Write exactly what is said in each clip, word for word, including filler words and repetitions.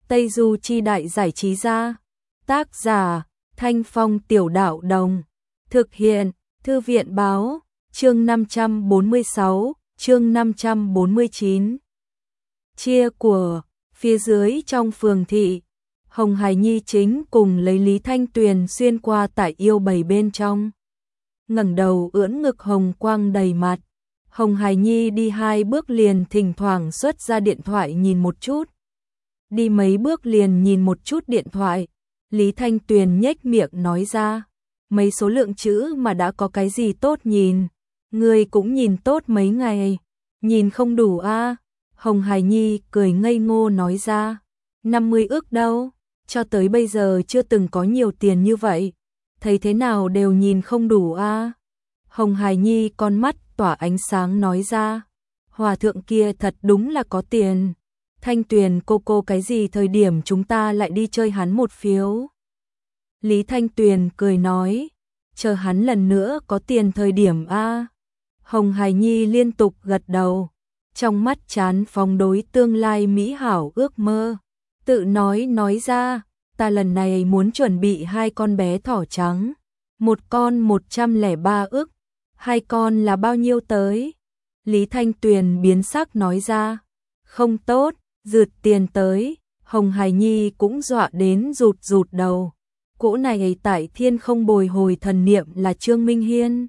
Tây Du Chi Đại Giải Trí Gia. Tác giả Thanh Phong Tiểu Đạo Đồng. Thực hiện Thư viện Báo. Chương năm trăm bốn mươi sáu, chương năm trăm bốn mươi chín. Chia của. Phía dưới trong phường thị, Hồng Hải Nhi chính cùng lấy Lý Thanh Tuyền xuyên qua tại yêu bầy bên trong. Ngẩng đầu ưỡn ngực hồng quang đầy mặt. Hồng Hải Nhi đi hai bước liền thỉnh thoảng xuất ra điện thoại nhìn một chút. Đi mấy bước liền nhìn một chút điện thoại. Lý Thanh Tuyền nhếch miệng nói ra, mấy số lượng chữ mà đã có cái gì tốt nhìn. Người cũng nhìn tốt mấy ngày. Nhìn không đủ a à? Hồng Hải Nhi cười ngây ngô nói ra, năm mươi ức đâu, cho tới bây giờ chưa từng có nhiều tiền như vậy. Thấy thế nào đều nhìn không đủ a à? Hồng Hải Nhi con mắt tỏa ánh sáng nói ra, hòa thượng kia thật đúng là có tiền. Thanh Tuyền cô cô cái gì thời điểm chúng ta lại đi chơi hắn một phiếu. Lý Thanh Tuyền cười nói, chờ hắn lần nữa có tiền thời điểm a à? Hồng Hải Nhi liên tục gật đầu, trong mắt chán phóng đối tương lai mỹ hảo ước mơ. Tự nói nói ra, ta lần này muốn chuẩn bị hai con bé thỏ trắng. Một con một trăm lẻ ba ức, hai con là bao nhiêu tới? Lý Thanh Tuyền biến sắc nói ra, không tốt, rượt tiền tới. Hồng Hải Nhi cũng dọa đến rụt rụt đầu. Cỗ này tại thiên không bồi hồi thần niệm là Trương Minh Hiên.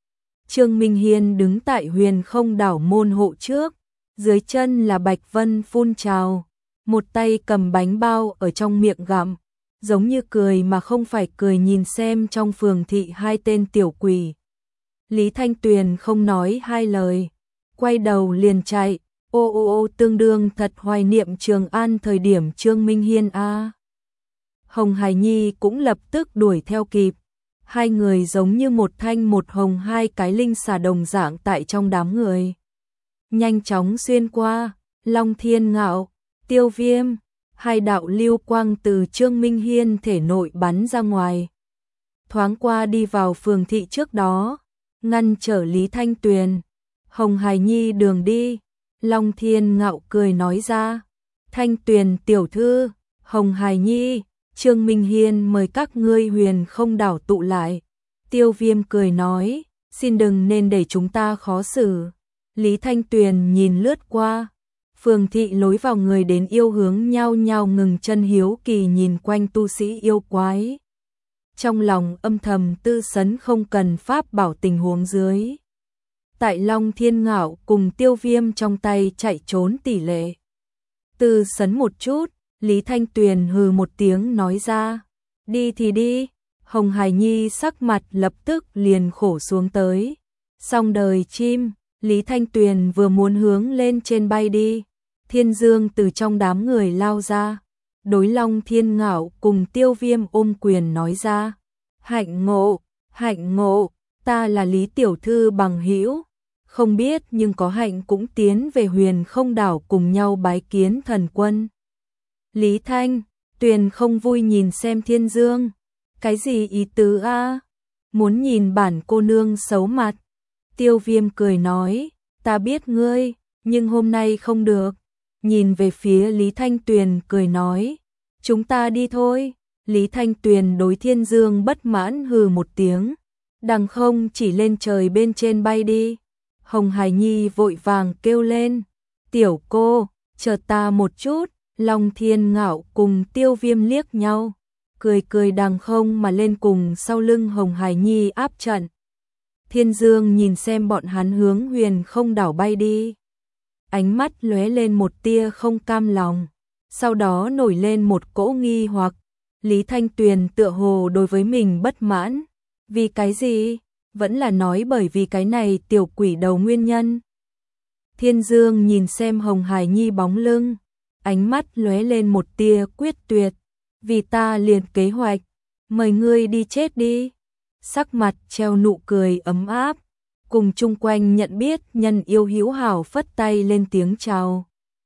Trương Minh Hiên đứng tại huyền không đảo môn hộ trước, dưới chân là Bạch Vân phun trào, một tay cầm bánh bao ở trong miệng gặm, giống như cười mà không phải cười nhìn xem trong phường thị hai tên tiểu quỷ. Lý Thanh Tuyền không nói hai lời, quay đầu liền chạy, ô ô ô tương đương thật hoài niệm Trường An thời điểm Trương Minh Hiên a. À. Hồng Hải Nhi cũng lập tức đuổi theo kịp. Hai người giống như một thanh một hồng hai cái linh xà đồng dạng tại trong đám người. Nhanh chóng xuyên qua, Long Thiên Ngạo, Tiêu Viêm, hai đạo lưu quang từ Trương Minh Hiên thể nội bắn ra ngoài. Thoáng qua đi vào phường thị trước đó, ngăn trở Lý Thanh Tuyền. Hồng Hải Nhi đường đi, Long Thiên Ngạo cười nói ra, Thanh Tuyền tiểu thư, Hồng Hải Nhi, Trương Minh Hiên mời các ngươi huyền không đảo tụ lại. Tiêu Viêm cười nói, xin đừng nên để chúng ta khó xử. Lý Thanh Tuyền nhìn lướt qua, phường thị lối vào người đến yêu hướng nhau nhau ngừng chân hiếu kỳ nhìn quanh tu sĩ yêu quái. Trong lòng âm thầm tư sấn không cần pháp bảo tình huống dưới. Tại Long Thiên Ngạo cùng Tiêu Viêm trong tay chạy trốn tỷ lệ. Tư sấn một chút. Lý Thanh Tuyền hừ một tiếng nói ra, đi thì đi. Hồng Hải Nhi sắc mặt lập tức liền khổ xuống tới. Xong đời chim, Lý Thanh Tuyền vừa muốn hướng lên trên bay đi, Thiên Dương từ trong đám người lao ra, đối Long Thiên Ngạo cùng Tiêu Viêm ôm quyền nói ra, hạnh ngộ, hạnh ngộ, ta là Lý tiểu thư bằng hữu, không biết nhưng có hạnh cũng tiến về huyền không đảo cùng nhau bái kiến thần quân. Lý Thanh Tuyền không vui nhìn xem Thiên Dương, cái gì ý tứ a? Muốn nhìn bản cô nương xấu mặt. Tiêu Viêm cười nói, ta biết ngươi, nhưng hôm nay không được. Nhìn về phía Lý Thanh Tuyền cười nói, chúng ta đi thôi. Lý Thanh Tuyền đối Thiên Dương bất mãn hừ một tiếng, đằng không chỉ lên trời bên trên bay đi. Hồng Hải Nhi vội vàng kêu lên, tiểu cô, chờ ta một chút. Long Thiên Ngạo cùng Tiêu Viêm liếc nhau, cười cười đằng không mà lên cùng sau lưng Hồng Hải Nhi áp trận. Thiên Dương nhìn xem bọn hắn hướng huyền không đảo bay đi. Ánh mắt lóe lên một tia không cam lòng, sau đó nổi lên một cỗ nghi hoặc. Lý Thanh Tuyền tựa hồ đối với mình bất mãn. Vì cái gì? Vẫn là nói bởi vì cái này tiểu quỷ đầu nguyên nhân. Thiên Dương nhìn xem Hồng Hải Nhi bóng lưng, ánh mắt lóe lên một tia quyết tuyệt, vì ta liền kế hoạch, mời ngươi đi chết đi. Sắc mặt treo nụ cười ấm áp, cùng chung quanh nhận biết nhân yêu hữu hảo phất tay lên tiếng chào.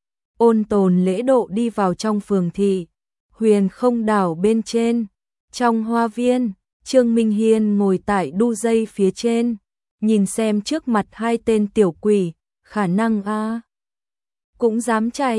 Ôn tồn lễ độ đi vào trong phường thị, huyền không đảo bên trên, trong hoa viên, Trương Minh Hiên ngồi tại đu dây phía trên, nhìn xem trước mặt hai tên tiểu quỷ, khả năng a cũng dám chạy.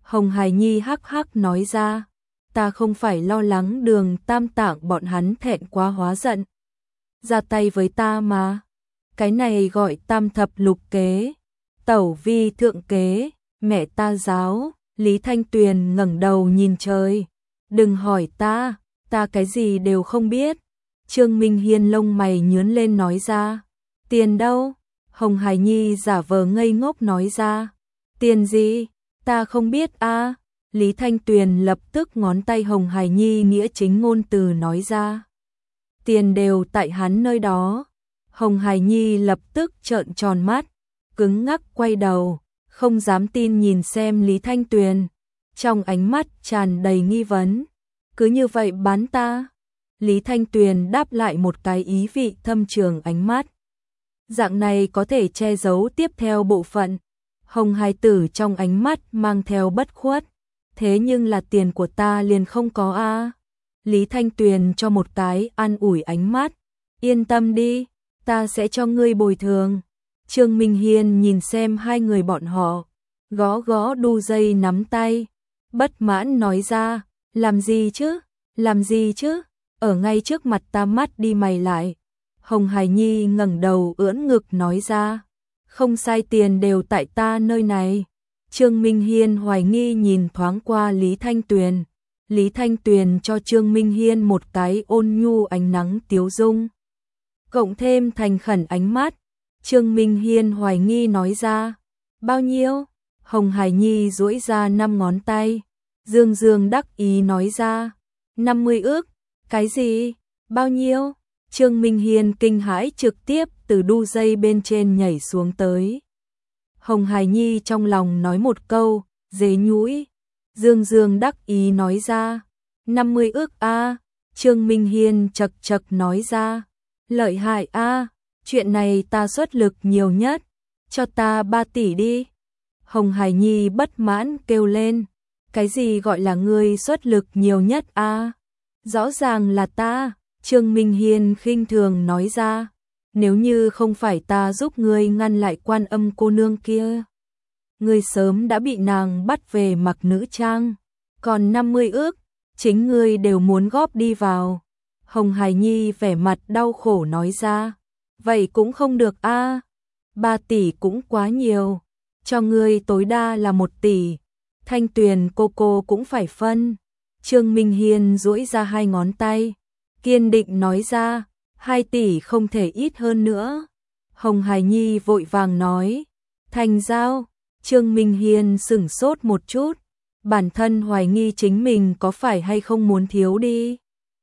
Hồng Hải Nhi hắc hắc nói ra, ta không phải lo lắng Đường Tam Tạng bọn hắn thẹn quá hóa giận. Ra tay với ta mà. Cái này gọi tam thập lục kế, tẩu vi thượng kế, mẹ ta giáo. Lý Thanh Tuyền ngẩng đầu nhìn trời. Đừng hỏi ta, ta cái gì đều không biết. Trương Minh Hiên lông mày nhướng lên nói ra. Tiền đâu? Hồng Hải Nhi giả vờ ngây ngốc nói ra. Tiền gì? Ta không biết a. Lý Thanh Tuyền lập tức ngón tay Hồng Hải Nhi nghĩa chính ngôn từ nói ra. Tiền đều tại hắn nơi đó. Hồng Hải Nhi lập tức trợn tròn mắt, cứng ngắc quay đầu, không dám tin nhìn xem Lý Thanh Tuyền, trong ánh mắt tràn đầy nghi vấn. Cứ như vậy bán ta? Lý Thanh Tuyền đáp lại một cái ý vị thâm trường ánh mắt. Dạng này có thể che giấu tiếp theo bộ phận. Hồng Hải Tử trong ánh mắt mang theo bất khuất. Thế nhưng là tiền của ta liền không có a. Lý Thanh Tuyền cho một cái an ủi ánh mắt. Yên tâm đi, ta sẽ cho ngươi bồi thường. Trương Minh Hiên nhìn xem hai người bọn họ, gõ gõ đu dây nắm tay, bất mãn nói ra, làm gì chứ, làm gì chứ, ở ngay trước mặt ta mắt đi mày lại. Hồng Hải Nhi ngẩng đầu ưỡn ngực nói ra, không sai, tiền đều tại ta nơi này. Trương Minh Hiên hoài nghi nhìn thoáng qua Lý Thanh Tuyền. Lý Thanh Tuyền cho Trương Minh Hiên một cái ôn nhu ánh nắng tiếu dung, cộng thêm thành khẩn ánh mắt. Trương Minh Hiên hoài nghi nói ra, bao nhiêu? Hồng Hải Nhi duỗi ra năm ngón tay, dương dương đắc ý nói ra, năm mươi ước. Cái gì? Bao nhiêu? Trương Minh Hiên kinh hãi trực tiếp từ đu dây bên trên nhảy xuống tới. Hồng Hải Nhi trong lòng nói một câu, dế nhũi, dương dương đắc ý nói ra, năm mươi ước a. Trương Minh Hiên chật chật nói ra, lợi hại a, chuyện này ta xuất lực nhiều nhất, cho ta ba tỷ đi. Hồng Hải Nhi bất mãn kêu lên, cái gì gọi là ngươi xuất lực nhiều nhất a? Rõ ràng là ta. Trương Minh Hiên khinh thường nói ra, nếu như không phải ta giúp ngươi ngăn lại Quan Âm cô nương kia, ngươi sớm đã bị nàng bắt về mặc nữ trang, còn năm mươi ước, chính ngươi đều muốn góp đi vào. Hồng Hải Nhi vẻ mặt đau khổ nói ra, vậy cũng không được a, ba tỷ cũng quá nhiều, cho ngươi tối đa là một tỷ, Thanh Tuyền cô cô cũng phải phân. Trương Minh Hiên duỗi ra hai ngón tay, kiên định nói ra, hai tỷ không thể ít hơn nữa. Hồng Hải Nhi vội vàng nói, thành giao. Trương Minh Hiên sửng sốt một chút, bản thân hoài nghi chính mình có phải hay không muốn thiếu đi.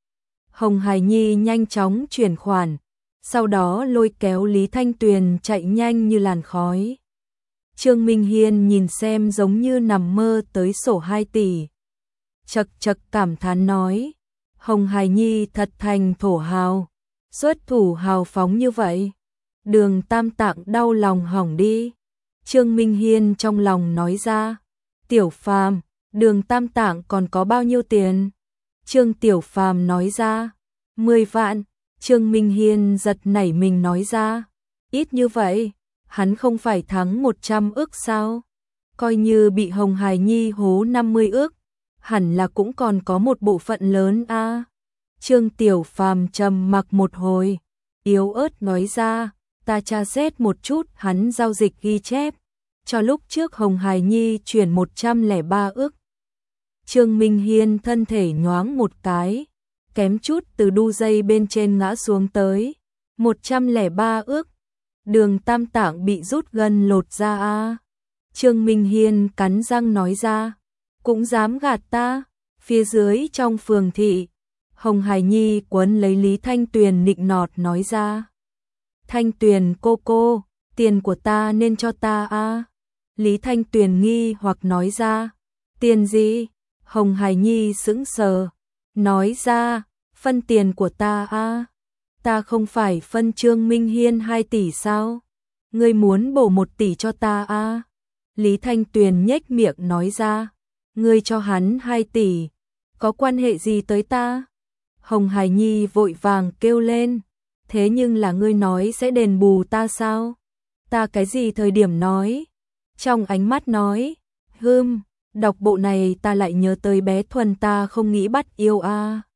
Hồng Hải Nhi nhanh chóng chuyển khoản, sau đó lôi kéo Lý Thanh Tuyền chạy nhanh như làn khói. Trương Minh Hiên nhìn xem giống như nằm mơ tới sổ hai tỷ. Chật chật cảm thán nói, Hồng Hải Nhi thật thành thổ hào, xuất thủ hào phóng như vậy. Đường Tam Tạng đau lòng hỏng đi. Trương Minh Hiên trong lòng nói ra, Tiểu Phàm, Đường Tam Tạng còn có bao nhiêu tiền? Trương Tiểu Phàm nói ra, mười vạn. Trương Minh Hiên giật nảy mình nói ra, ít như vậy, hắn không phải thắng một trăm ức sao? Coi như bị Hồng Hải Nhi hố năm mươi ức, hẳn là cũng còn có một bộ phận lớn a. À. Trương Tiểu Phàm trầm mặc một hồi, yếu ớt nói ra, ta tra xét một chút hắn giao dịch ghi chép, cho lúc trước Hồng Hải Nhi chuyển một trăm lẻ ba ức. Trương Minh Hiên thân thể nhoáng một cái, kém chút từ đu dây bên trên ngã xuống tới, một trăm lẻ ba ức. Đường Tam Tạng bị rút gân lột ra a. À. Trương Minh Hiên cắn răng nói ra, cũng dám gạt ta. Phía dưới trong phường thị, Hồng Hải Nhi quấn lấy Lý Thanh Tuyền nịnh nọt nói ra, Thanh Tuyền cô cô, tiền của ta nên cho ta a. À. Lý Thanh Tuyền nghi hoặc nói ra, tiền gì? Hồng Hải Nhi sững sờ, nói ra, phân tiền của ta a. À. Ta không phải phân Trương Minh Hiên hai tỷ sao? Ngươi muốn bổ một tỷ cho ta a? À. Lý Thanh Tuyền nhếch miệng nói ra, ngươi cho hắn hai tỷ, có quan hệ gì tới ta? Hồng Hải Nhi vội vàng kêu lên, thế nhưng là ngươi nói sẽ đền bù ta sao? Ta cái gì thời điểm nói? Trong ánh mắt nói, hừm, Đọc bộ này ta lại nhớ tới bé Thuần ta không nghĩ bắt yêu a.